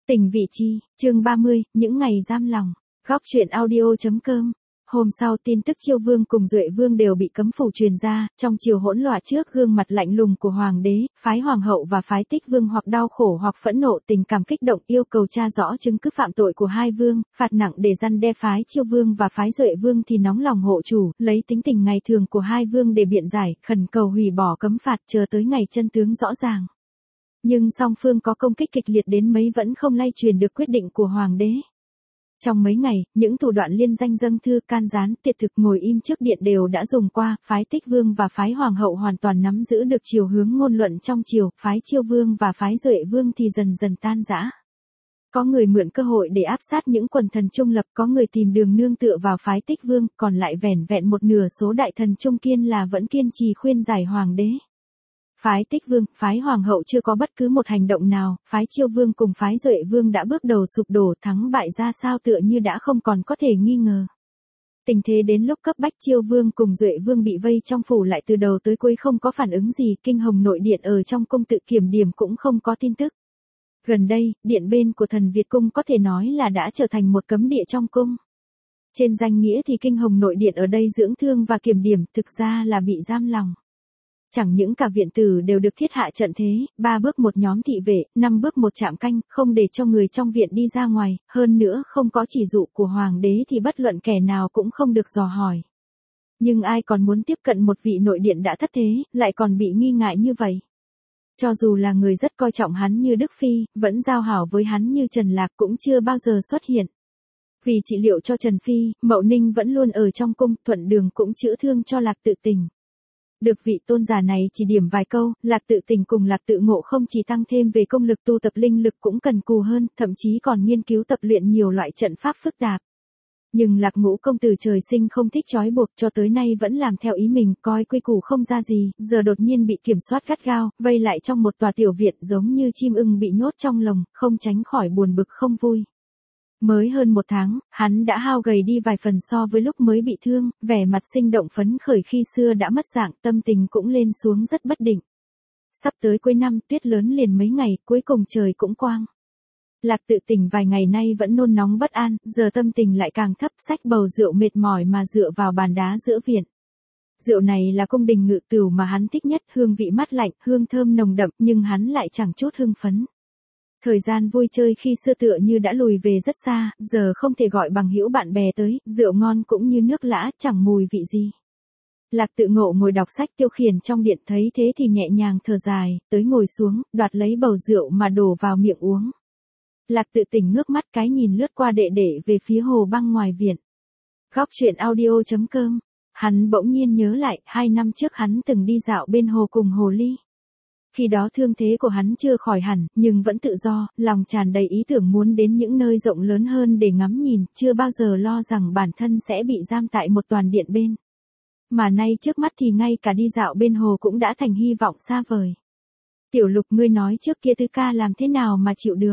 Tình vị chi, chương 30, những ngày giam lòng. Góc truyện audio.com. Hôm sau tin tức Chiêu Vương cùng Duệ Vương đều bị cấm phủ truyền ra, trong chiều hỗn loạn trước gương mặt lạnh lùng của hoàng đế, phái hoàng hậu và phái Tích Vương hoặc đau khổ hoặc phẫn nộ tình cảm kích động yêu cầu tra rõ chứng cứ phạm tội của hai vương, phạt nặng để răn đe phái Chiêu Vương và phái Duệ Vương thì nóng lòng hộ chủ, lấy tính tình ngày thường của hai vương để biện giải, khẩn cầu hủy bỏ cấm phạt chờ tới ngày chân tướng rõ ràng. Nhưng song phương có công kích kịch liệt đến mấy vẫn không lay truyền được quyết định của hoàng đế. Trong mấy ngày, những thủ đoạn liên danh dâng thư can gián tuyệt thực ngồi im trước điện đều đã dùng qua, phái Tích Vương và phái Hoàng hậu hoàn toàn nắm giữ được chiều hướng ngôn luận trong triều, phái Chiêu Vương và phái Duệ Vương thì dần dần tan rã. Có người mượn cơ hội để áp sát những quần thần trung lập, có người tìm đường nương tựa vào phái Tích Vương, còn lại vẻn vẹn một nửa số đại thần trung kiên là vẫn kiên trì khuyên giải hoàng đế. Phái Tích Vương, phái Hoàng hậu chưa có bất cứ một hành động nào, phái Chiêu Vương cùng phái Duệ Vương đã bước đầu sụp đổ, thắng bại ra sao tựa như đã không còn có thể nghi ngờ. Tình thế đến lúc cấp bách, Chiêu Vương cùng Duệ Vương bị vây trong phủ lại từ đầu tới cuối không có phản ứng gì, Kinh Hồng nội điện ở trong cung tự kiểm điểm cũng không có tin tức. Gần đây, điện bên của thần Việt cung có thể nói là đã trở thành một cấm địa trong cung. Trên danh nghĩa thì Kinh Hồng nội điện ở đây dưỡng thương và kiểm điểm, thực ra là bị giam lòng. Chẳng những cả viện tử đều được thiết hạ trận thế, 3 bước một nhóm thị vệ, 5 bước một trạm canh, không để cho người trong viện đi ra ngoài, hơn nữa không có chỉ dụ của hoàng đế thì bất luận kẻ nào cũng không được dò hỏi. Nhưng ai còn muốn tiếp cận một vị nội điện đã thất thế, lại còn bị nghi ngại như vậy. Cho dù là người rất coi trọng hắn như Đức Phi, vẫn giao hảo với hắn như Trần Lạc cũng chưa bao giờ xuất hiện. Vì trị liệu cho Trần Phi, Mậu Ninh vẫn luôn ở trong cung, Thuận Đường cũng chữa thương cho Lạc Tự Tình. Được vị tôn giả này chỉ điểm vài câu, Lạc Tự Tình cùng Lạc Tự Ngộ không chỉ tăng thêm về công lực tu tập linh lực cũng cần cù hơn, thậm chí còn nghiên cứu tập luyện nhiều loại trận pháp phức tạp. Nhưng Lạc Ngũ công tử trời sinh không thích trói buộc, cho tới nay vẫn làm theo ý mình, coi quy củ không ra gì, giờ đột nhiên bị kiểm soát gắt gao, vây lại trong một tòa tiểu viện giống như chim ưng bị nhốt trong lồng, không tránh khỏi buồn bực không vui. Mới hơn 1 tháng, hắn đã hao gầy đi vài phần so với lúc mới bị thương, vẻ mặt sinh động phấn khởi khi xưa đã mất dạng, tâm tình cũng lên xuống rất bất định. Sắp tới cuối năm, tuyết lớn liền mấy ngày, cuối cùng trời cũng quang. Lạc Tự Tình vài ngày nay vẫn nôn nóng bất an, giờ tâm tình lại càng thấp, xách bầu rượu mệt mỏi mà dựa vào bàn đá giữa viện. Rượu này là cung đình ngự tửu mà hắn thích nhất, hương vị mát lạnh, hương thơm nồng đậm, nhưng hắn lại chẳng chút hưng phấn. Thời gian vui chơi khi xưa tựa như đã lùi về rất xa, giờ không thể gọi bằng hữu bạn bè tới, rượu ngon cũng như nước lã, chẳng mùi vị gì. Lạc Tự Ngộ ngồi đọc sách tiêu khiển trong điện thấy thế thì nhẹ nhàng thở dài, tới ngồi xuống, đoạt lấy bầu rượu mà đổ vào miệng uống. Lạc Tự Tình ngước mắt cái nhìn lướt qua đệ về phía hồ băng ngoài viện. Góc truyện audio.com. Hắn bỗng nhiên nhớ lại, 2 năm trước hắn từng đi dạo bên hồ cùng hồ ly. Khi đó thương thế của hắn chưa khỏi hẳn, nhưng vẫn tự do, lòng tràn đầy ý tưởng muốn đến những nơi rộng lớn hơn để ngắm nhìn, chưa bao giờ lo rằng bản thân sẽ bị giam tại một toàn điện bên. Mà nay trước mắt thì ngay cả đi dạo bên hồ cũng đã thành hy vọng xa vời. Tiểu Lục, ngươi nói trước kia Tứ ca làm thế nào mà chịu được?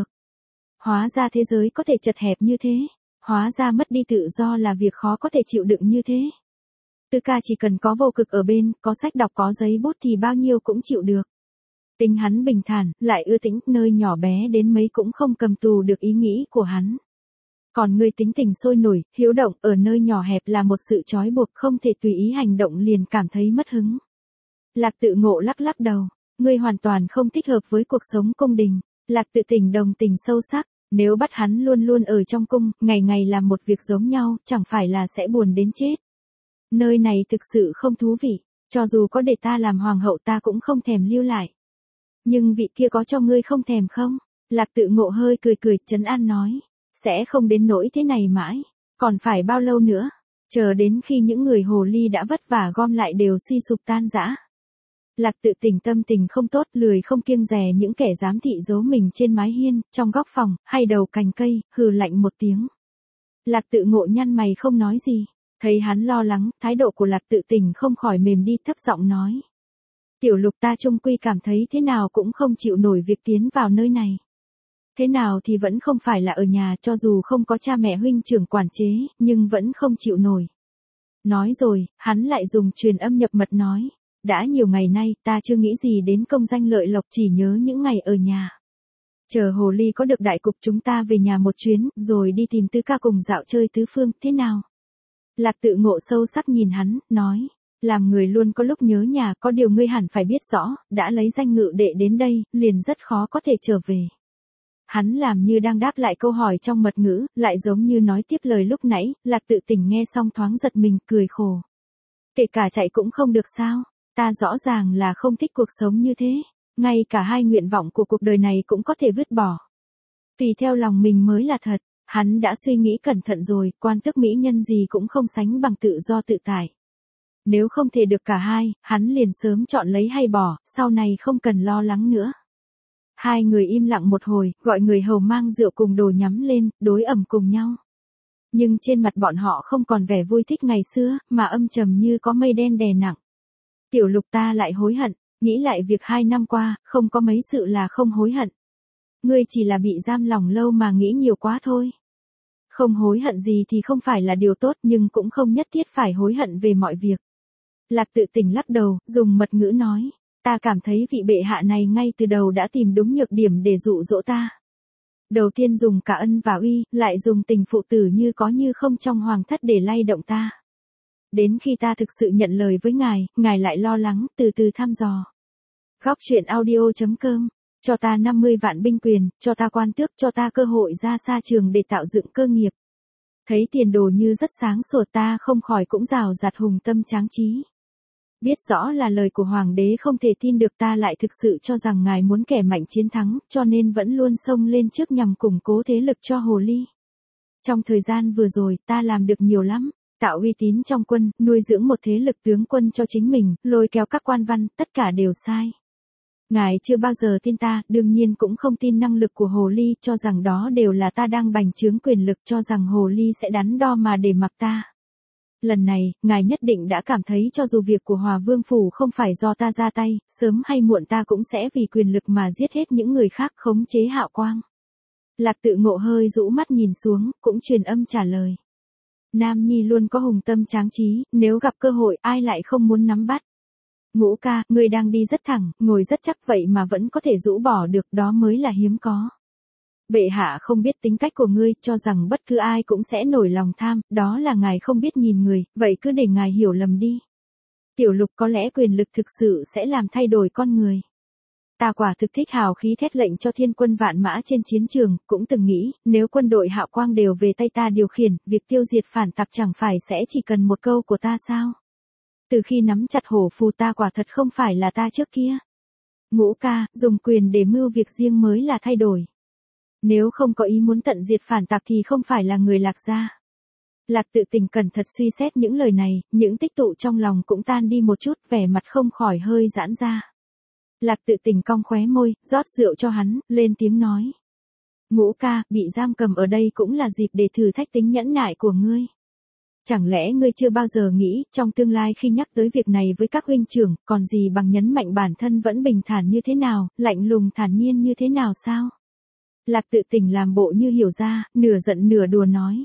Hóa ra thế giới có thể chật hẹp như thế, hóa ra mất đi tự do là việc khó có thể chịu đựng như thế. Tứ ca chỉ cần có vô cực ở bên, có sách đọc có giấy bút thì bao nhiêu cũng chịu được. Tính hắn bình thản, lại ưa tĩnh, nơi nhỏ bé đến mấy cũng không cầm tù được ý nghĩ của hắn. Còn ngươi tính tình sôi nổi, hiếu động, ở nơi nhỏ hẹp là một sự trói buộc, không thể tùy ý hành động liền cảm thấy mất hứng. Lạc Tự Ngộ lắc lắc đầu, ngươi hoàn toàn không thích hợp với cuộc sống cung đình. Lạc Tự Tình đồng tình sâu sắc, nếu bắt hắn luôn luôn ở trong cung, ngày ngày làm một việc giống nhau, chẳng phải là sẽ buồn đến chết. Nơi này thực sự không thú vị, cho dù có để ta làm hoàng hậu ta cũng không thèm lưu lại. Nhưng vị kia có cho ngươi không thèm không? Lạc Tự Ngộ hơi cười trấn an nói, sẽ không đến nỗi thế này mãi, còn phải bao lâu nữa, chờ đến khi những người hồ ly đã vất vả gom lại đều suy sụp tan rã. Lạc Tự Tình tâm tình không tốt, lười không kiêng dè những kẻ dám thị giấu mình trên mái hiên, trong góc phòng, hay đầu cành cây, hừ lạnh một tiếng. Lạc Tự Ngộ nhăn mày không nói gì, thấy hắn lo lắng, thái độ của Lạc Tự Tình không khỏi mềm đi, thấp giọng nói. Tiểu Lục, ta chung quy cảm thấy thế nào cũng không chịu nổi việc tiến vào nơi này. Thế nào thì vẫn không phải là ở nhà, cho dù không có cha mẹ huynh trưởng quản chế, nhưng vẫn không chịu nổi. Nói rồi, hắn lại dùng truyền âm nhập mật nói. Đã nhiều ngày nay, ta chưa nghĩ gì đến công danh lợi lộc, chỉ nhớ những ngày ở nhà. Chờ hồ ly có được đại cục chúng ta về nhà một chuyến, rồi đi tìm Tứ ca cùng dạo chơi tứ phương, thế nào? Lạc Tự Ngộ sâu sắc nhìn hắn, nói. Làm người luôn có lúc nhớ nhà, có điều ngươi hẳn phải biết rõ, đã lấy danh ngự đệ đến đây, liền rất khó có thể trở về. Hắn làm như đang đáp lại câu hỏi trong mật ngữ, lại giống như nói tiếp lời lúc nãy, Lạc Tự Tỉnh nghe xong thoáng giật mình, cười khổ. Kể cả chạy cũng không được sao, ta rõ ràng là không thích cuộc sống như thế, ngay cả hai nguyện vọng của cuộc đời này cũng có thể vứt bỏ. Tùy theo lòng mình mới là thật, hắn đã suy nghĩ cẩn thận rồi, quan tước mỹ nhân gì cũng không sánh bằng tự do tự tại. Nếu không thể được cả hai, hắn liền sớm chọn lấy hay bỏ, sau này không cần lo lắng nữa. Hai người im lặng một hồi, gọi người hầu mang rượu cùng đồ nhắm lên, đối ẩm cùng nhau. Nhưng trên mặt bọn họ không còn vẻ vui thích ngày xưa, mà âm trầm như có mây đen đè nặng. Tiểu Lục, ta lại hối hận, nghĩ lại việc 2 năm qua, không có mấy sự là không hối hận. Ngươi chỉ là bị giam lòng lâu mà nghĩ nhiều quá thôi. Không hối hận gì thì không phải là điều tốt, nhưng cũng không nhất thiết phải hối hận về mọi việc. Lạc Tự Tỉnh lắc đầu, dùng mật ngữ nói. Ta cảm thấy vị bệ hạ này ngay từ đầu đã tìm đúng nhược điểm để dụ dỗ ta. Đầu tiên dùng cả ân và uy, lại dùng tình phụ tử như có như không trong hoàng thất để lay động ta. Đến khi ta thực sự nhận lời với ngài lại lo lắng, từ từ thăm dò. Góc truyện audio.com, cho ta 50 vạn binh quyền, cho ta quan tước, cho ta cơ hội ra xa trường để tạo dựng cơ nghiệp. Thấy tiền đồ như rất sáng sủa, ta không khỏi cũng rào rạt hùng tâm tráng trí. Biết rõ là lời của hoàng đế không thể tin được, ta lại thực sự cho rằng ngài muốn kẻ mạnh chiến thắng, cho nên vẫn luôn xông lên trước nhằm củng cố thế lực cho hồ ly. Trong thời gian vừa rồi, ta làm được nhiều lắm, tạo uy tín trong quân, nuôi dưỡng một thế lực tướng quân cho chính mình, lôi kéo các quan văn, tất cả đều sai. Ngài chưa bao giờ tin ta, đương nhiên cũng không tin năng lực của hồ ly, cho rằng đó đều là ta đang bành trướng quyền lực, cho rằng hồ ly sẽ đắn đo mà để mặc ta. Lần này, ngài nhất định đã cảm thấy cho dù việc của Hòa Vương Phủ không phải do ta ra tay, sớm hay muộn ta cũng sẽ vì quyền lực mà giết hết những người khác, khống chế Hạo Quang. Lạc Tự Ngộ hơi rũ mắt nhìn xuống, cũng truyền âm trả lời. Nam nhi luôn có hùng tâm tráng trí, nếu gặp cơ hội ai lại không muốn nắm bắt. Ngũ ca, ngươi đang đi rất thẳng, ngồi rất chắc vậy mà vẫn có thể rũ bỏ được, đó mới là hiếm có. Bệ hạ không biết tính cách của ngươi, cho rằng bất cứ ai cũng sẽ nổi lòng tham, đó là ngài không biết nhìn người, vậy cứ để ngài hiểu lầm đi. Tiểu Lục, có lẽ quyền lực thực sự sẽ làm thay đổi con người. Ta quả thực thích hào khí thét lệnh cho thiên quân vạn mã trên chiến trường, cũng từng nghĩ, nếu quân đội Hạo Quang đều về tay ta điều khiển, việc tiêu diệt phản tặc chẳng phải sẽ chỉ cần một câu của ta sao? Từ khi nắm chặt hổ phù ta quả thật không phải là ta trước kia. Ngũ ca, dùng quyền để mưu việc riêng mới là thay đổi. Nếu không có ý muốn tận diệt phản tặc thì không phải là người Lạc gia. Lạc Tự Tình cẩn thận suy xét những lời này, những tích tụ trong lòng cũng tan đi một chút, vẻ mặt không khỏi hơi giãn ra. Lạc Tự Tình cong khóe môi, rót rượu cho hắn, lên tiếng nói. Ngũ ca, bị giam cầm ở đây cũng là dịp để thử thách tính nhẫn nại của ngươi. Chẳng lẽ ngươi chưa bao giờ nghĩ, trong tương lai khi nhắc tới việc này với các huynh trưởng, còn gì bằng nhấn mạnh bản thân vẫn bình thản như thế nào, lạnh lùng thản nhiên như thế nào sao? Lạc Tự Tình làm bộ như hiểu ra, nửa giận nửa đùa nói.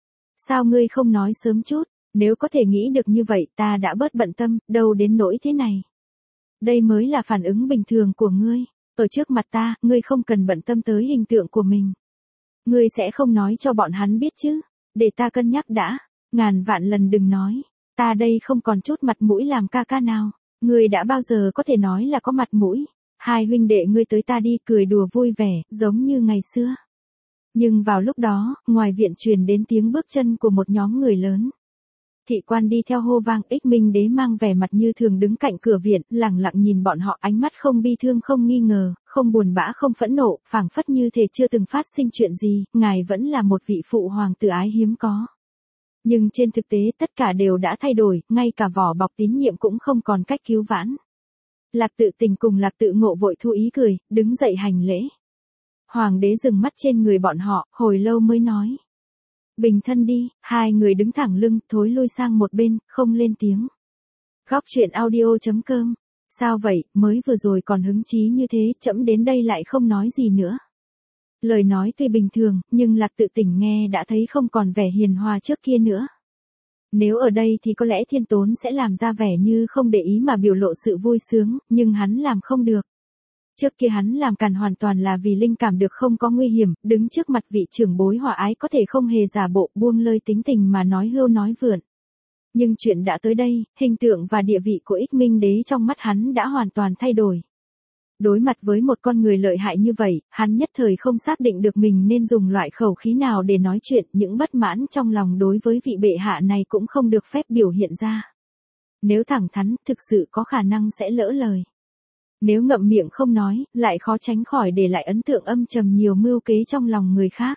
Sao ngươi không nói sớm chút, nếu có thể nghĩ được như vậy ta đã bớt bận tâm, đâu đến nỗi thế này. Đây mới là phản ứng bình thường của ngươi, ở trước mặt ta, ngươi không cần bận tâm tới hình tượng của mình. Ngươi sẽ không nói cho bọn hắn biết chứ, để ta cân nhắc đã, ngàn vạn lần đừng nói, ta đây không còn chút mặt mũi làm ca ca nào, ngươi đã bao giờ có thể nói là có mặt mũi. Hai huynh đệ ngươi tới ta đi, cười đùa vui vẻ, giống như ngày xưa. Nhưng vào lúc đó, ngoài viện truyền đến tiếng bước chân của một nhóm người lớn. Thị quan đi theo hô vang, Ích Minh Đế mang vẻ mặt như thường đứng cạnh cửa viện, lẳng lặng nhìn bọn họ, ánh mắt không bi thương không nghi ngờ, không buồn bã không phẫn nộ, phảng phất như thể chưa từng phát sinh chuyện gì, ngài vẫn là một vị phụ hoàng tử ái hiếm có. Nhưng trên thực tế tất cả đều đã thay đổi, ngay cả vỏ bọc tín nhiệm cũng không còn cách cứu vãn. Lạc Tự Tình cùng Lạc Tự Ngộ vội thu ý cười, đứng dậy hành lễ. Hoàng đế dừng mắt trên người bọn họ, hồi lâu mới nói. Bình thân đi, hai người đứng thẳng lưng, thối lui sang một bên, không lên tiếng. Góc truyện audio.com, sao vậy, mới vừa rồi còn hứng chí như thế, trẫm đến đây lại không nói gì nữa. Lời nói tuy bình thường, nhưng Lạc Tự Tình nghe đã thấy không còn vẻ hiền hòa trước kia nữa. Nếu ở đây thì có lẽ Thiên Tốn sẽ làm ra vẻ như không để ý mà biểu lộ sự vui sướng, nhưng hắn làm không được. Trước kia hắn làm càn hoàn toàn là vì linh cảm được không có nguy hiểm, đứng trước mặt vị trưởng bối hòa ái có thể không hề giả bộ buông lơi tính tình mà nói hưu nói vượn. Nhưng chuyện đã tới đây, hình tượng và địa vị của Ích Minh Đế trong mắt hắn đã hoàn toàn thay đổi. Đối mặt với một con người lợi hại như vậy, hắn nhất thời không xác định được mình nên dùng loại khẩu khí nào để nói chuyện, những bất mãn trong lòng đối với vị bệ hạ này cũng không được phép biểu hiện ra. Nếu thẳng thắn, thực sự có khả năng sẽ lỡ lời. Nếu ngậm miệng không nói, lại khó tránh khỏi để lại ấn tượng âm trầm nhiều mưu kế trong lòng người khác.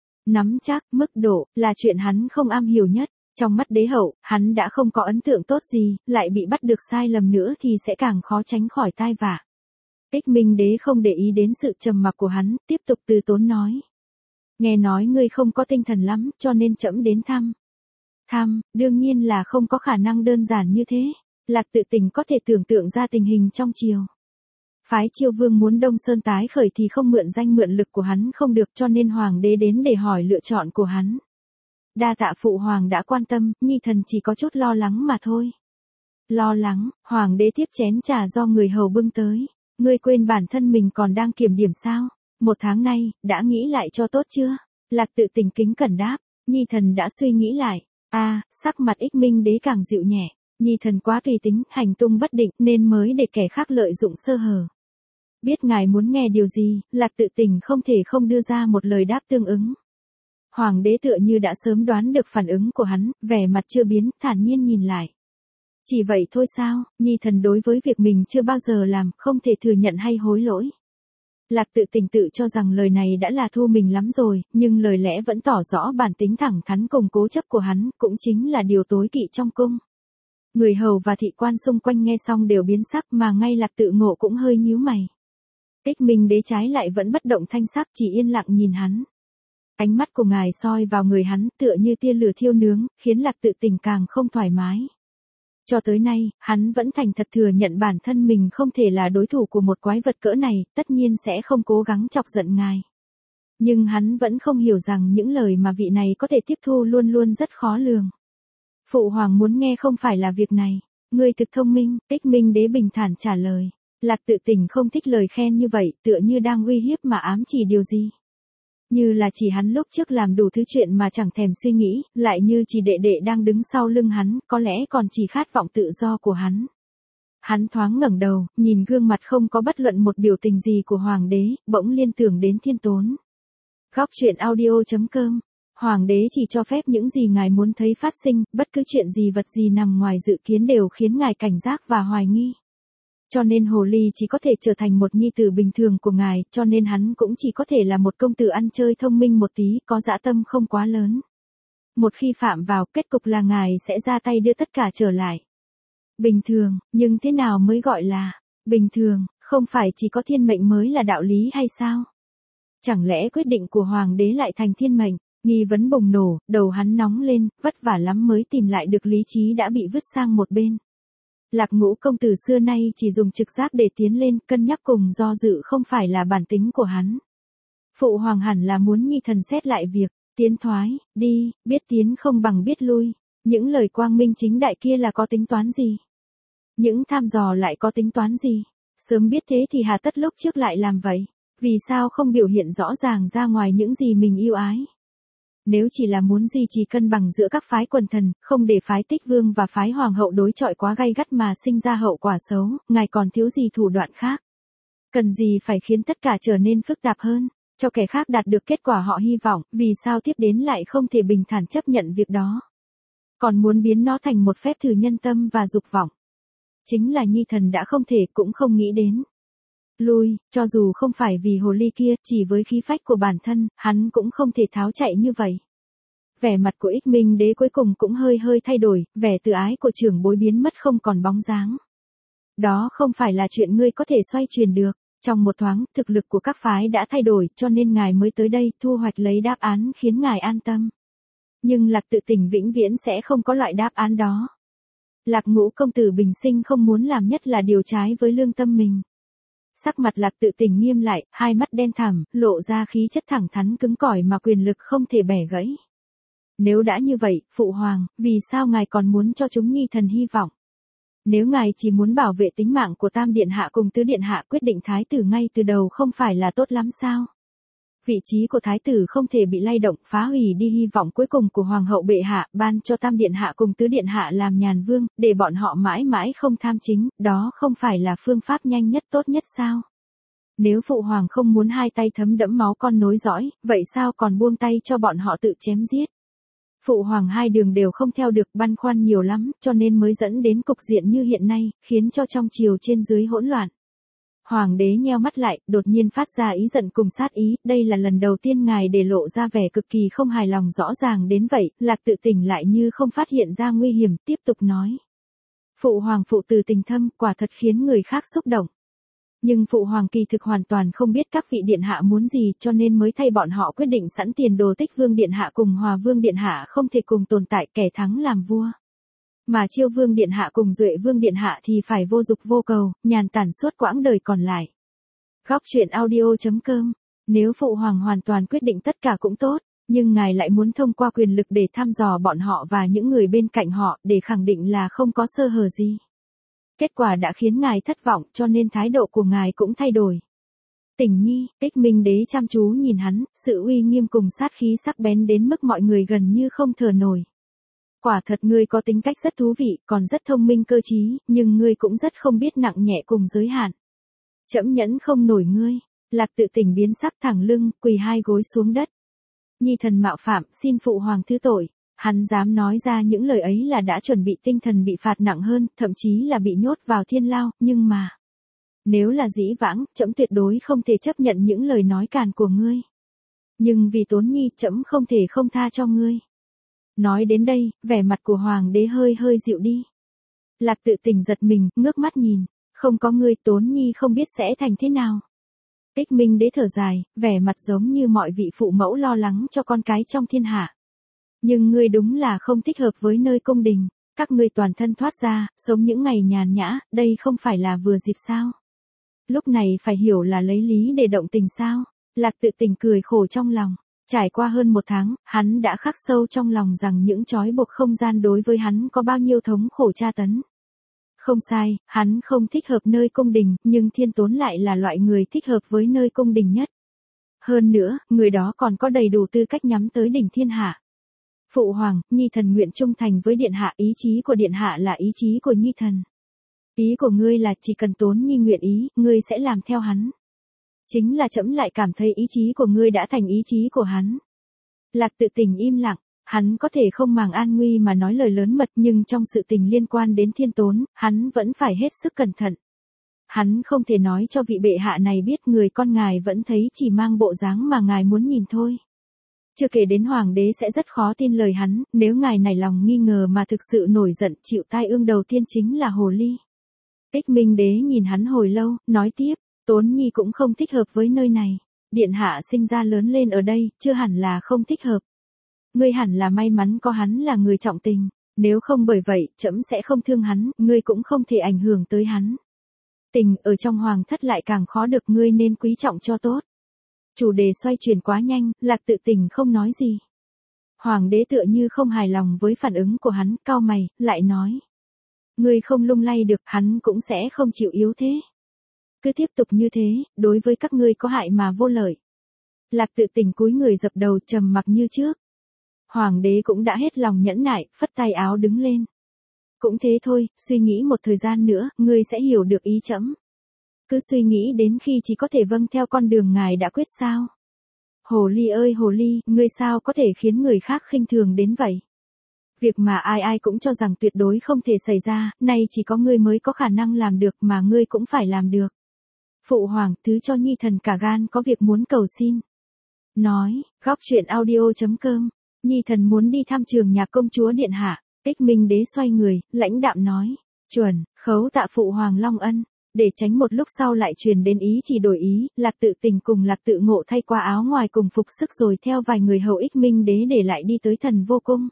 Nắm chắc, mức độ, là chuyện hắn không am hiểu nhất. Trong mắt đế hậu, hắn đã không có ấn tượng tốt gì, lại bị bắt được sai lầm nữa thì sẽ càng khó tránh khỏi tai vạ. Ích Minh Đế không để ý đến sự trầm mặc của hắn, tiếp tục từ tốn nói. Nghe nói ngươi không có tinh thần lắm, cho nên trẫm đến thăm. Thăm, đương nhiên là không có khả năng đơn giản như thế. Lạc Tự Tình có thể tưởng tượng ra tình hình trong triều. Phái Chiêu Vương muốn Đông Sơn tái khởi thì không mượn danh mượn lực của hắn không được, cho nên hoàng đế đến để hỏi lựa chọn của hắn. Đa tạ phụ hoàng đã quan tâm, nhi thần chỉ có chút lo lắng mà thôi. Lo lắng, hoàng đế tiếp chén trà do người hầu bưng tới. Ngươi quên bản thân mình còn đang kiểm điểm sao? 1 tháng nay, đã nghĩ lại cho tốt chưa? Lạc Tự Tình kính cẩn đáp, nhi thần đã suy nghĩ lại. Sắc mặt Ích Minh Đế càng dịu nhẹ. Nhi thần quá tùy tính, hành tung bất định nên mới để kẻ khác lợi dụng sơ hở. Biết ngài muốn nghe điều gì, Lạc Tự Tình không thể không đưa ra một lời đáp tương ứng. Hoàng đế tựa như đã sớm đoán được phản ứng của hắn, vẻ mặt chưa biến, thản nhiên nhìn lại. Chỉ vậy thôi sao, nhi thần đối với việc mình chưa bao giờ làm, không thể thừa nhận hay hối lỗi. Lạc Tự Tình tự cho rằng lời này đã là thu mình lắm rồi, nhưng lời lẽ vẫn tỏ rõ bản tính thẳng thắn cùng cố chấp của hắn, cũng chính là điều tối kỵ trong cung. Người hầu và thị quan xung quanh nghe xong đều biến sắc mà ngay Lạc Tự Ngộ cũng hơi nhíu mày. Ích Minh Đế trái lại vẫn bất động thanh sắc chỉ yên lặng nhìn hắn. Ánh mắt của ngài soi vào người hắn tựa như tia lửa thiêu nướng, khiến Lạc Tự Tình càng không thoải mái. Cho tới nay, hắn vẫn thành thật thừa nhận bản thân mình không thể là đối thủ của một quái vật cỡ này, tất nhiên sẽ không cố gắng chọc giận ngài. Nhưng hắn vẫn không hiểu rằng những lời mà vị này có thể tiếp thu luôn luôn rất khó lường. Phụ hoàng muốn nghe không phải là việc này. Ngươi thực thông minh, Ích Minh Đế bình thản trả lời. Lạc Tự Tình không thích lời khen như vậy, tựa như đang uy hiếp mà ám chỉ điều gì. Như là chỉ hắn lúc trước làm đủ thứ chuyện mà chẳng thèm suy nghĩ, lại như chỉ đệ đệ đang đứng sau lưng hắn, có lẽ còn chỉ khát vọng tự do của hắn. Hắn thoáng ngẩng đầu, nhìn gương mặt không có bất luận một biểu tình gì của hoàng đế, bỗng liên tưởng đến Thiên Tốn. Góc truyện audio.com. Hoàng đế chỉ cho phép những gì ngài muốn thấy phát sinh, bất cứ chuyện gì vật gì nằm ngoài dự kiến đều khiến ngài cảnh giác và hoài nghi. Cho nên hồ ly chỉ có thể trở thành một nhi tử bình thường của ngài, cho nên hắn cũng chỉ có thể là một công tử ăn chơi thông minh một tí, có dã tâm không quá lớn. Một khi phạm vào, kết cục là ngài sẽ ra tay đưa tất cả trở lại. Bình thường, nhưng thế nào mới gọi là bình thường, không phải chỉ có thiên mệnh mới là đạo lý hay sao? Chẳng lẽ quyết định của hoàng đế lại thành thiên mệnh? Nghi vấn bùng nổ, đầu hắn nóng lên, vất vả lắm mới tìm lại được lý trí đã bị vứt sang một bên. Lạc Ngũ công tử xưa nay chỉ dùng trực giác để tiến lên, cân nhắc cùng do dự không phải là bản tính của hắn. Phụ hoàng hẳn là muốn nhi thần xét lại việc, tiến thoái, đi, biết tiến không bằng biết lui. Những lời quang minh chính đại kia là có tính toán gì? Những tham dò lại có tính toán gì? Sớm biết thế thì hà tất lúc trước lại làm vậy? Vì sao không biểu hiện rõ ràng ra ngoài những gì mình yêu ái? Nếu chỉ là muốn duy trì cân bằng giữa các phái quần thần, không để phái Tích Vương và phái Hoàng hậu đối chọi quá gay gắt mà sinh ra hậu quả xấu, ngài còn thiếu gì thủ đoạn khác? Cần gì phải khiến tất cả trở nên phức tạp hơn, cho kẻ khác đạt được kết quả họ hy vọng, vì sao tiếp đến lại không thể bình thản chấp nhận việc đó? Còn muốn biến nó thành một phép thử nhân tâm và dục vọng. Chính là nhi thần đã không thể cũng không nghĩ đến. Lui, cho dù không phải vì hồ ly kia, chỉ với khí phách của bản thân, hắn cũng không thể tháo chạy như vậy. Vẻ mặt của Ích Minh Đế cuối cùng cũng hơi thay đổi, vẻ tự ái của trưởng bối biến mất không còn bóng dáng. Đó không phải là chuyện ngươi có thể xoay chuyển được. Trong một thoáng, thực lực của các phái đã thay đổi, cho nên ngài mới tới đây, thu hoạch lấy đáp án khiến ngài an tâm. Nhưng Lạc Tự Tình vĩnh viễn sẽ không có loại đáp án đó. Lạc Ngũ công tử bình sinh không muốn làm nhất là điều trái với lương tâm mình. Sắc mặt Lạc Tự Tình nghiêm lại, hai mắt đen thẳm, lộ ra khí chất thẳng thắn cứng cỏi mà quyền lực không thể bẻ gãy. Nếu đã như vậy, phụ hoàng, vì sao ngài còn muốn cho chúng nhi thần hy vọng? Nếu ngài chỉ muốn bảo vệ tính mạng của Tam Điện Hạ cùng Tứ Điện Hạ, quyết định thái tử ngay từ đầu không phải là tốt lắm sao? Vị trí của thái tử không thể bị lay động, phá hủy đi hy vọng cuối cùng của Hoàng hậu bệ hạ, ban cho Tam Điện Hạ cùng Tứ Điện Hạ làm nhàn vương, để bọn họ mãi mãi không tham chính, đó không phải là phương pháp nhanh nhất tốt nhất sao? Nếu Phụ Hoàng không muốn hai tay thấm đẫm máu con nối dõi, vậy sao còn buông tay cho bọn họ tự chém giết? Phụ Hoàng hai đường đều không theo được, băn khoăn nhiều lắm, cho nên mới dẫn đến cục diện như hiện nay, khiến cho trong triều trên dưới hỗn loạn. Hoàng đế nheo mắt lại, đột nhiên phát ra ý giận cùng sát ý, đây là lần đầu tiên ngài để lộ ra vẻ cực kỳ không hài lòng rõ ràng đến vậy, Lạc Tự Tình lại như không phát hiện ra nguy hiểm, tiếp tục nói. Phụ Hoàng phụ từ tình thâm, quả thật khiến người khác xúc động. Nhưng Phụ Hoàng kỳ thực hoàn toàn không biết các vị điện hạ muốn gì, cho nên mới thay bọn họ quyết định sẵn tiền đồ Tích Vương Điện Hạ cùng Hòa Vương Điện Hạ không thể cùng tồn tại, kẻ thắng làm vua. Mà Chiêu Vương Điện Hạ cùng Duệ Vương Điện Hạ thì phải vô dục vô cầu, nhàn tản suốt quãng đời còn lại. Góc truyện audio.com. Nếu Phụ Hoàng hoàn toàn quyết định tất cả cũng tốt, nhưng ngài lại muốn thông qua quyền lực để thăm dò bọn họ và những người bên cạnh họ, để khẳng định là không có sơ hở gì. Kết quả đã khiến ngài thất vọng, cho nên thái độ của ngài cũng thay đổi. Tình Nhi, Tích Minh Đế chăm chú nhìn hắn, sự uy nghiêm cùng sát khí sắc bén đến mức mọi người gần như không thở nổi. Quả thật ngươi có tính cách rất thú vị, còn rất thông minh cơ trí, nhưng ngươi cũng rất không biết nặng nhẹ cùng giới hạn. Trẫm nhẫn không nổi ngươi. Lạc Tự Tình biến sắc, thẳng lưng, quỳ hai gối xuống đất. Nhi thần mạo phạm, xin Phụ Hoàng thứ tội. Hắn dám nói ra những lời ấy là đã chuẩn bị tinh thần bị phạt nặng hơn, thậm chí là bị nhốt vào thiên lao, nhưng mà... Nếu là dĩ vãng, trẫm tuyệt đối không thể chấp nhận những lời nói càn của ngươi. Nhưng vì Tốn Nhi, trẫm không thể không tha cho ngươi. Nói đến đây, vẻ mặt của Hoàng đế hơi hơi dịu đi. Lạc Tự Tình giật mình, ngước mắt nhìn. Không có ngươi, Tốn Nhi không biết sẽ thành thế nào. Tích Minh Đế thở dài, vẻ mặt giống như mọi vị phụ mẫu lo lắng cho con cái trong thiên hạ. Nhưng ngươi đúng là không thích hợp với nơi cung đình. Các ngươi toàn thân thoát ra, sống những ngày nhàn nhã, đây không phải là vừa dịp sao? Lúc này phải hiểu là lấy lý để động tình sao? Lạc Tự Tình cười khổ trong lòng. Trải qua hơn một tháng, hắn đã khắc sâu trong lòng rằng những trói buộc không gian đối với hắn có bao nhiêu thống khổ tra tấn. Không sai, hắn không thích hợp nơi cung đình, nhưng Thiên Tốn lại là loại người thích hợp với nơi cung đình nhất. Hơn nữa, người đó còn có đầy đủ tư cách nhắm tới đỉnh thiên hạ. Phụ Hoàng, Nhi thần nguyện trung thành với Điện Hạ, ý chí của Điện Hạ là ý chí của Nhi thần. Ý của ngươi là chỉ cần Tốn Nhi nguyện ý, ngươi sẽ làm theo hắn. Chính là trẫm lại cảm thấy ý chí của ngươi đã thành ý chí của hắn. Lạc Tự Tình im lặng, hắn có thể không màng an nguy mà nói lời lớn mật, nhưng trong sự tình liên quan đến Thiên Tốn, hắn vẫn phải hết sức cẩn thận. Hắn không thể nói cho vị bệ hạ này biết người con ngài vẫn thấy chỉ mang bộ dáng mà ngài muốn nhìn thôi. Chưa kể đến Hoàng đế sẽ rất khó tin lời hắn, nếu ngài nảy lòng nghi ngờ mà thực sự nổi giận, chịu tai ương đầu tiên chính là hồ ly. Tích Minh Đế nhìn hắn hồi lâu, nói tiếp, Tốn Nhi cũng không thích hợp với nơi này. Điện hạ sinh ra lớn lên ở đây, chưa hẳn là không thích hợp. Ngươi hẳn là may mắn có hắn là người trọng tình, nếu không bởi vậy, trẫm sẽ không thương hắn, ngươi cũng không thể ảnh hưởng tới hắn. Tình ở trong hoàng thất lại càng khó được, ngươi nên quý trọng cho tốt. Chủ đề xoay chuyển quá nhanh, Lạc Tự Tình không nói gì. Hoàng đế tựa như không hài lòng với phản ứng của hắn, cau mày, lại nói. Ngươi không lung lay được, hắn cũng sẽ không chịu yếu thế. Cứ tiếp tục như thế, đối với các ngươi có hại mà vô lợi. Lạc Tự Tình cúi người dập đầu, trầm mặc như trước. Hoàng đế cũng đã hết lòng nhẫn nại, phất tay áo đứng lên. Cũng thế thôi, suy nghĩ một thời gian nữa, ngươi sẽ hiểu được ý trẫm. Cứ suy nghĩ đến khi chỉ có thể vâng theo con đường ngài đã quyết sao. Hồ ly ơi hồ ly, ngươi sao có thể khiến người khác khinh thường đến vậy? Việc mà ai ai cũng cho rằng tuyệt đối không thể xảy ra, nay chỉ có ngươi mới có khả năng làm được mà ngươi cũng phải làm được. Phụ Hoàng, thứ cho Nhi thần cả gan có việc muốn cầu xin. Nói, góc truyện audio.com, Nhi thần muốn đi thăm Trường Nhạc công chúa Điện Hạ. Tích Minh Đế xoay người, lãnh đạm nói, chuẩn, khấu tạ Phụ Hoàng long ân. Để tránh một lúc sau lại truyền đến ý chỉ đổi ý, Lạc Tự Tình cùng Lạc Tự Ngộ thay qua áo ngoài cùng phục sức rồi theo vài người hầu ích Minh Đế để lại đi tới Thần Vô Cung.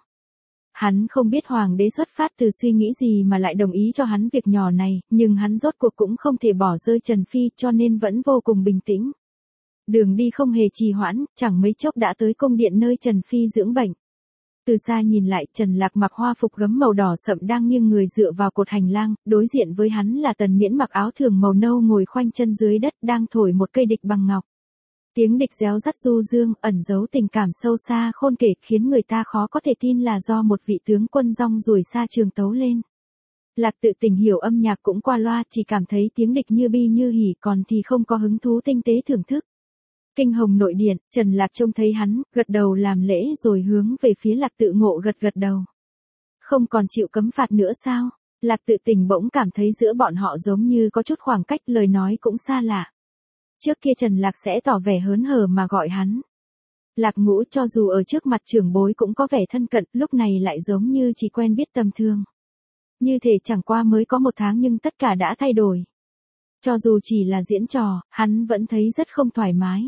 Hắn không biết Hoàng đế xuất phát từ suy nghĩ gì mà lại đồng ý cho hắn việc nhỏ này, nhưng hắn rốt cuộc cũng không thể bỏ rơi Trần Phi cho nên vẫn vô cùng bình tĩnh. Đường đi không hề trì hoãn, chẳng mấy chốc đã tới cung điện nơi Trần Phi dưỡng bệnh. Từ xa nhìn lại, Trần Lạc mặc hoa phục gấm màu đỏ sậm đang nghiêng người dựa vào cột hành lang, đối diện với hắn là Tần Miễn mặc áo thường màu nâu ngồi khoanh chân dưới đất đang thổi một cây địch bằng ngọc. Tiếng địch réo rắt du dương, ẩn giấu tình cảm sâu xa khôn kể, khiến người ta khó có thể tin là do một vị tướng quân rong ruổi xa trường tấu lên. Lạc Tự Tình hiểu âm nhạc cũng qua loa, chỉ cảm thấy tiếng địch như bi như hỉ, còn thì không có hứng thú tinh tế thưởng thức. Kinh Hồng nội điện, Trần Lạc trông thấy hắn, gật đầu làm lễ rồi hướng về phía Lạc Tự Ngộ gật gật đầu. Không còn chịu cấm phạt nữa sao? Lạc Tự Tình bỗng cảm thấy giữa bọn họ giống như có chút khoảng cách, lời nói cũng xa lạ. Trước kia Trần Lạc sẽ tỏ vẻ hớn hở mà gọi hắn Lạc Ngũ, cho dù ở trước mặt trưởng bối cũng có vẻ thân cận, lúc này lại giống như chỉ quen biết tầm thường. Như thể chẳng qua mới có 1 tháng nhưng tất cả đã thay đổi. Cho dù chỉ là diễn trò, hắn vẫn thấy rất không thoải mái.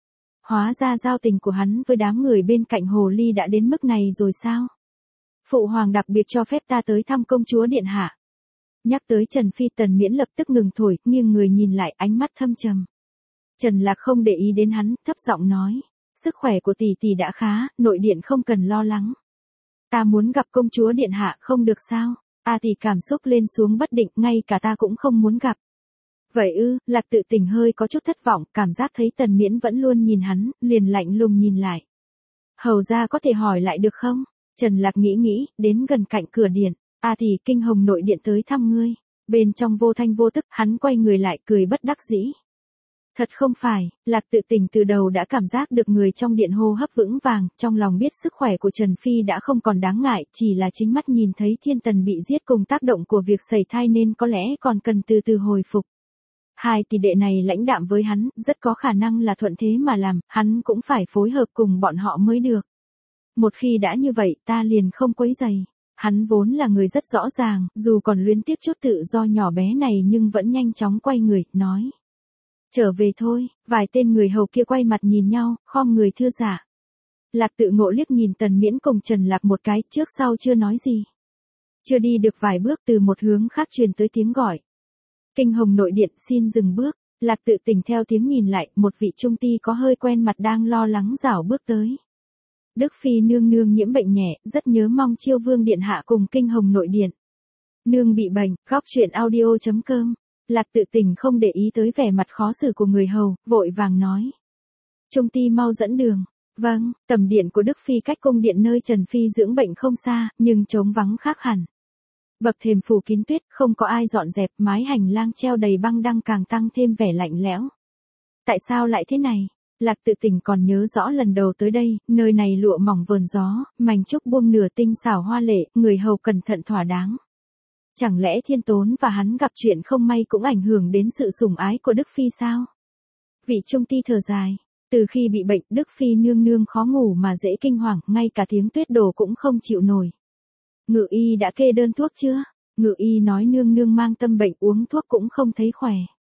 Hóa ra giao tình của hắn với đám người bên cạnh hồ ly đã đến mức này rồi sao? Phụ hoàng đặc biệt cho phép ta tới thăm công chúa điện hạ. Nhắc tới Trần Phi, Tần Miễn lập tức ngừng thổi, nghiêng người nhìn lại, ánh mắt thâm trầm. Trần Lạc không để ý đến hắn, thấp giọng nói, sức khỏe của tỷ tỷ đã khá, nội điện không cần lo lắng. Ta muốn gặp công chúa điện hạ, không được sao? Tỷ cảm xúc lên xuống bất định, ngay cả ta cũng không muốn gặp. Vậy ư? Lạc Tự Tình hơi có chút thất vọng, cảm giác thấy Tần Miễn vẫn luôn nhìn hắn, liền lạnh lùng nhìn lại. Hầu ra có thể hỏi lại được không? Trần Lạc nghĩ, đến gần cạnh cửa điện. Thì Kinh Hồng nội điện tới thăm ngươi. Bên trong vô thanh vô tức, hắn quay người lại cười bất đắc dĩ. Thật không phải, Lạc Tự Tình từ đầu đã cảm giác được người trong điện hô hấp vững vàng, trong lòng biết sức khỏe của Trần Phi đã không còn đáng ngại, chỉ là chính mắt nhìn thấy Thiên Tần bị giết cùng tác động của việc sẩy thai nên có lẽ còn cần từ từ hồi phục. Hai tỷ đệ này lãnh đạm với hắn, rất có khả năng là thuận thế mà làm, hắn cũng phải phối hợp cùng bọn họ mới được. Một khi đã như vậy, ta liền không quấy rầy. Hắn vốn là người rất rõ ràng, dù còn luyến tiếc chút tự do nhỏ bé này nhưng vẫn nhanh chóng quay người, nói. Trở về thôi. Vài tên người hầu kia quay mặt nhìn nhau, khom người thưa dạ. Lạc Tự Ngộ liếc nhìn Tần Miễn cùng Trần Lạc một cái, trước sau chưa nói gì. Chưa đi được vài bước, từ một hướng khác truyền tới tiếng gọi. Kinh Hồng nội điện, xin dừng bước. Lạc Tự Tình theo tiếng nhìn lại, một vị trung ti có hơi quen mặt đang lo lắng rảo bước tới. Đức Phi nương nương nhiễm bệnh nhẹ, rất nhớ mong Chiêu Vương điện hạ cùng Kinh Hồng nội điện. Nương bị bệnh. Góc truyện audio.com. Lạc Tự Tình không để ý tới vẻ mặt khó xử của người hầu, vội vàng nói. Trung ti mau dẫn đường. Vâng, tầm điện của Đức Phi cách cung điện nơi Trần Phi dưỡng bệnh không xa, nhưng trống vắng khác hẳn. Bậc thềm phủ kín tuyết, không có ai dọn dẹp, mái hành lang treo đầy băng đăng càng tăng thêm vẻ lạnh lẽo. Tại sao lại thế này? Lạc Tự Tình còn nhớ rõ lần đầu tới đây, nơi này lụa mỏng vờn gió, mảnh trúc buông nửa tinh xảo hoa lệ, người hầu cẩn thận thỏa đáng. Chẳng lẽ Thiên Tốn và hắn gặp chuyện không may cũng ảnh hưởng đến sự sủng ái của Đức Phi sao? Vị trung ti thở dài. Từ khi bị bệnh, Đức Phi nương nương khó ngủ mà dễ kinh hoàng, ngay cả tiếng tuyết đổ cũng không chịu nổi. Ngự y đã kê đơn thuốc chưa? Ngự y nói nương nương mang tâm bệnh, uống thuốc cũng không thấy khỏe.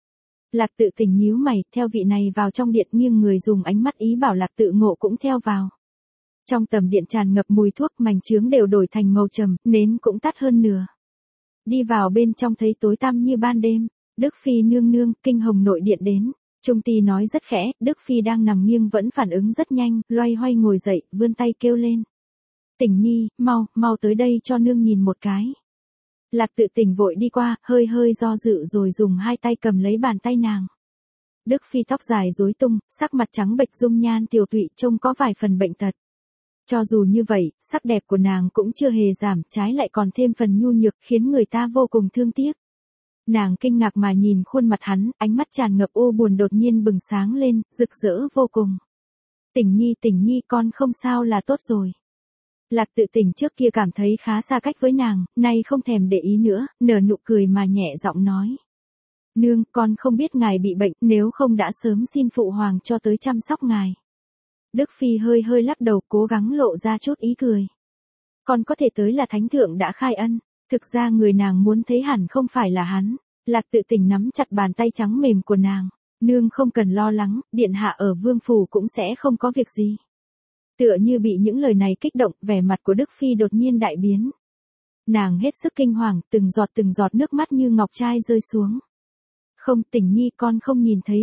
Lạc Tự Tình nhíu mày, theo vị này vào trong điện, nghiêng người dùng ánh mắt ý bảo Lạc Tự Ngộ cũng theo vào. Trong tầm điện tràn ngập mùi thuốc, mảnh chướng đều đổi thành màu trầm, nến cũng tắt hơn nửa. Đi vào bên trong thấy tối tăm như ban đêm. Đức Phi nương nương, Kinh Hồng nội điện đến. Trung ti nói rất khẽ, Đức Phi đang nằm nghiêng vẫn phản ứng rất nhanh, loay hoay ngồi dậy, vươn tay kêu lên. Tình nhi, mau tới đây cho nương nhìn một cái. Lạc Tự Tình vội đi qua, hơi do dự rồi dùng hai tay cầm lấy bàn tay nàng. Đức Phi tóc dài rối tung, sắc mặt trắng bệch, dung nhan tiều tụy, trông có vài phần bệnh tật. Cho dù như vậy, sắc đẹp của nàng cũng chưa hề giảm, trái lại còn thêm phần nhu nhược, khiến người ta vô cùng thương tiếc. Nàng kinh ngạc mà nhìn khuôn mặt hắn, ánh mắt tràn ngập u buồn đột nhiên bừng sáng lên, rực rỡ vô cùng. Tình nhi, con không sao là tốt rồi. Lạc Tự Tình trước kia cảm thấy khá xa cách với nàng, nay không thèm để ý nữa, nở nụ cười mà nhẹ giọng nói. Nương, con không biết ngài bị bệnh, nếu không đã sớm xin phụ hoàng cho tới chăm sóc ngài. Đức Phi hơi lắc đầu, cố gắng lộ ra chút ý cười. Con có thể tới là thánh thượng đã khai ân, thực ra người nàng muốn thấy hẳn không phải là hắn. Lạc Tự Tình nắm chặt bàn tay trắng mềm của nàng. Nương không cần lo lắng, điện hạ ở vương phủ cũng sẽ không có việc gì. Tựa như bị những lời này kích động, vẻ mặt của Đức Phi đột nhiên đại biến. Nàng hết sức kinh hoàng, từng giọt nước mắt như ngọc trai rơi xuống. Không, Tình nhi, con không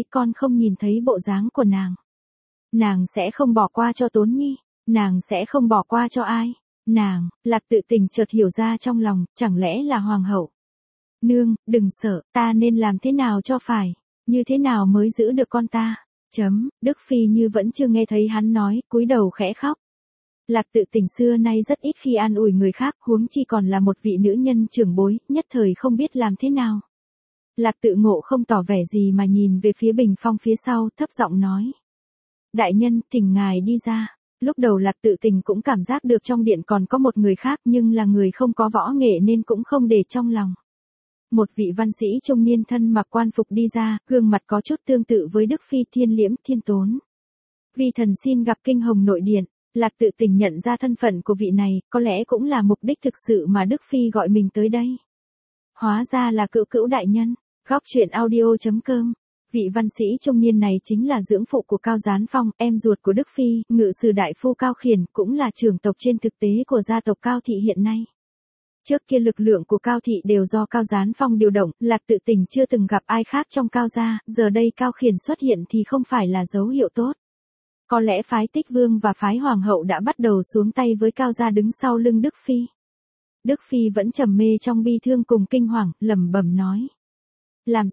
nhìn thấy bộ dáng của nàng. Nàng sẽ không bỏ qua cho Tốn nhi, nàng sẽ không bỏ qua cho ai. Nàng, Lạc Tự Tình chợt hiểu ra trong lòng, chẳng lẽ là hoàng hậu. Nương, đừng sợ, ta nên làm thế nào cho phải, như thế nào mới giữ được con ta. Đức Phi như vẫn chưa nghe thấy hắn nói, cúi đầu khẽ khóc. Lạc Tự Tình xưa nay rất ít khi an ủi người khác, huống chi còn là một vị nữ nhân trưởng bối, nhất thời không biết làm thế nào. Lạc Tự Ngộ không tỏ vẻ gì mà nhìn về phía bình phong phía sau, thấp giọng nói. Đại nhân, thỉnh ngài đi ra. Lúc đầu Lạc Tự Tình cũng cảm giác được trong điện còn có một người khác nhưng là người không có võ nghệ nên cũng không để trong lòng. Một vị văn sĩ trung niên thân mặc quan phục đi ra, gương mặt có chút tương tự với Đức Phi Thiên Liễm Thiên Tốn. Vi thần xin gặp Kinh Hồng nội điện. Lạc Tự Tình nhận ra thân phận của vị này, có lẽ cũng là mục đích thực sự mà Đức Phi gọi mình tới đây. Hóa ra là Cữu Cữu đại nhân. Góc truyện audio.com. Vị văn sĩ trung niên này chính là dưỡng phụ của Cao Gián Phong, em ruột của Đức Phi, ngự sử đại phu Cao Khiển, cũng là trưởng tộc trên thực tế của gia tộc Cao Thị hiện nay. Trước kia lực lượng của Cao Thị đều do Cao Gián Phong điều động, Lạc Tự Tình chưa từng gặp ai khác trong Cao gia, giờ đây Cao Khiển xuất hiện thì không phải là dấu hiệu tốt. Có lẽ phái Tích Vương và phái Hoàng hậu đã bắt đầu xuống tay với Cao gia đứng sau lưng Đức Phi. Đức Phi vẫn trầm mê trong bi thương cùng kinh hoàng, lẩm bẩm nói. Làm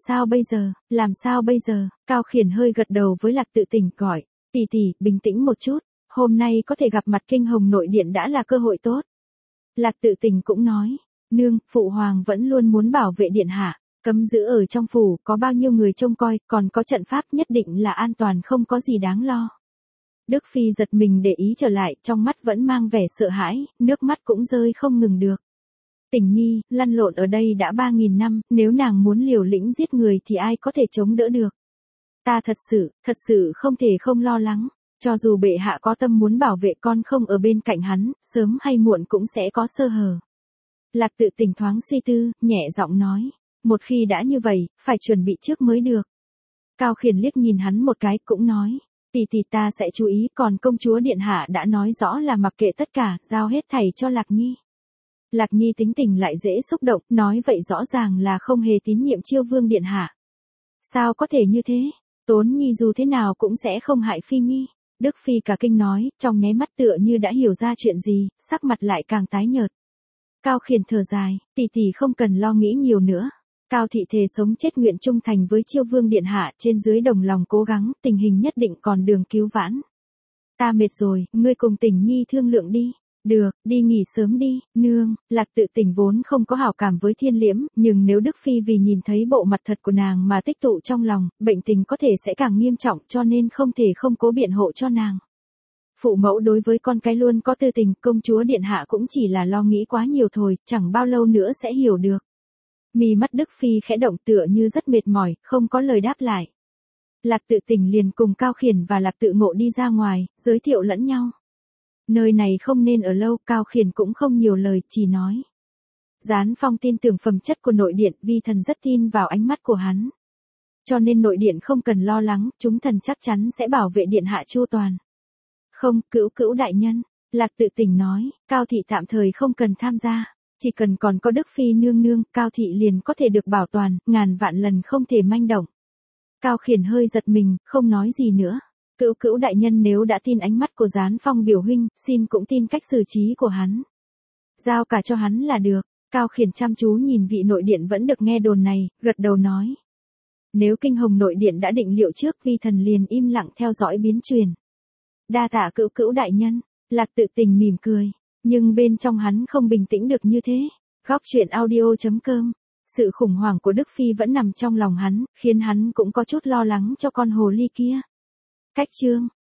sao bây giờ, Cao Khiển hơi gật đầu với Lạc Tự Tình gọi, tỷ tỷ, bình tĩnh một chút, hôm nay có thể gặp mặt Kinh Hồng nội điện đã là cơ hội tốt. Lạc Tự Tình cũng nói, nương, phụ hoàng vẫn luôn muốn bảo vệ điện hạ, cấm giữ ở trong phủ, có bao nhiêu người trông coi, còn có trận pháp nhất định là an toàn không có gì đáng lo. Đức Phi giật mình để ý trở lại, trong mắt vẫn mang vẻ sợ hãi, nước mắt cũng rơi không ngừng được. Tình nhi, lăn lộn ở đây đã 3.000 năm, nếu nàng muốn liều lĩnh giết người thì ai có thể chống đỡ được. Ta thật sự không thể không lo lắng, cho dù bệ hạ có tâm muốn bảo vệ con không ở bên cạnh hắn, sớm hay muộn cũng sẽ có sơ hở. Lạc Tự Tình thoáng suy tư, nhẹ giọng nói, một khi đã như vậy, phải chuẩn bị trước mới được. Cao Khiển liếc nhìn hắn một cái, cũng nói, tỷ ta sẽ chú ý, còn công chúa điện hạ đã nói rõ là mặc kệ tất cả, giao hết thảy cho Lạc Nhi. Lạc Nhi tính tình lại dễ xúc động, nói vậy rõ ràng là không hề tín nhiệm Chiêu Vương điện hạ. Sao có thể như thế? Tốn Nhi dù thế nào cũng sẽ không hại Phi Nhi. Đức Phi cả kinh nói, trong nháy mắt tựa như đã hiểu ra chuyện gì, sắc mặt lại càng tái nhợt. Cao Khiển thở dài, tỷ không cần lo nghĩ nhiều nữa. Cao Thị thề sống chết nguyện trung thành với Chiêu Vương điện hạ, trên dưới đồng lòng cố gắng, tình hình nhất định còn đường cứu vãn. Ta mệt rồi, ngươi cùng Tình Nhi thương lượng đi. Được, đi nghỉ sớm đi, nương. Lạc Tự Tình vốn không có hảo cảm với Thiên Liễm, nhưng nếu Đức Phi vì nhìn thấy bộ mặt thật của nàng mà tích tụ trong lòng, bệnh tình có thể sẽ càng nghiêm trọng cho nên không thể không cố biện hộ cho nàng. Phụ mẫu đối với con cái luôn có tư tình, công chúa điện hạ cũng chỉ là lo nghĩ quá nhiều thôi, chẳng bao lâu nữa sẽ hiểu được. Mí mắt Đức Phi khẽ động tựa như rất mệt mỏi, không có lời đáp lại. Lạc Tự Tình liền cùng Cao Khiển và Lạc Tự Ngộ đi ra ngoài, giới thiệu lẫn nhau. Nơi này không nên ở lâu, Cao Khiển cũng không nhiều lời, chỉ nói. Gián Phong tin tưởng phẩm chất của nội điện, vi thần rất tin vào ánh mắt của hắn. Cho nên nội điện không cần lo lắng, chúng thần chắc chắn sẽ bảo vệ điện hạ chu toàn. Không, Cữu đại nhân, Lạc Tự Tình nói, Cao Thị tạm thời không cần tham gia. Chỉ cần còn có Đức Phi nương nương, Cao Thị liền có thể được bảo toàn, ngàn vạn lần không thể manh động. Cao Khiển hơi giật mình, không nói gì nữa. Cữu đại nhân nếu đã tin ánh mắt của Gián Phong biểu huynh, xin cũng tin cách xử trí của hắn. Giao cả cho hắn là được. Cao Khiển chăm chú nhìn vị nội điện vẫn được nghe đồn này, gật đầu nói. Nếu Kinh Hồng nội điện đã định liệu trước, vi thần liền im lặng theo dõi biến truyền. Đa tạ Cữu đại nhân. Lạc Tự Tình mỉm cười, nhưng bên trong hắn không bình tĩnh được như thế. Góc truyện audio.com. Sự khủng hoảng của Đức Phi vẫn nằm trong lòng hắn, khiến hắn cũng có chút lo lắng cho con hồ ly kia. Cách chương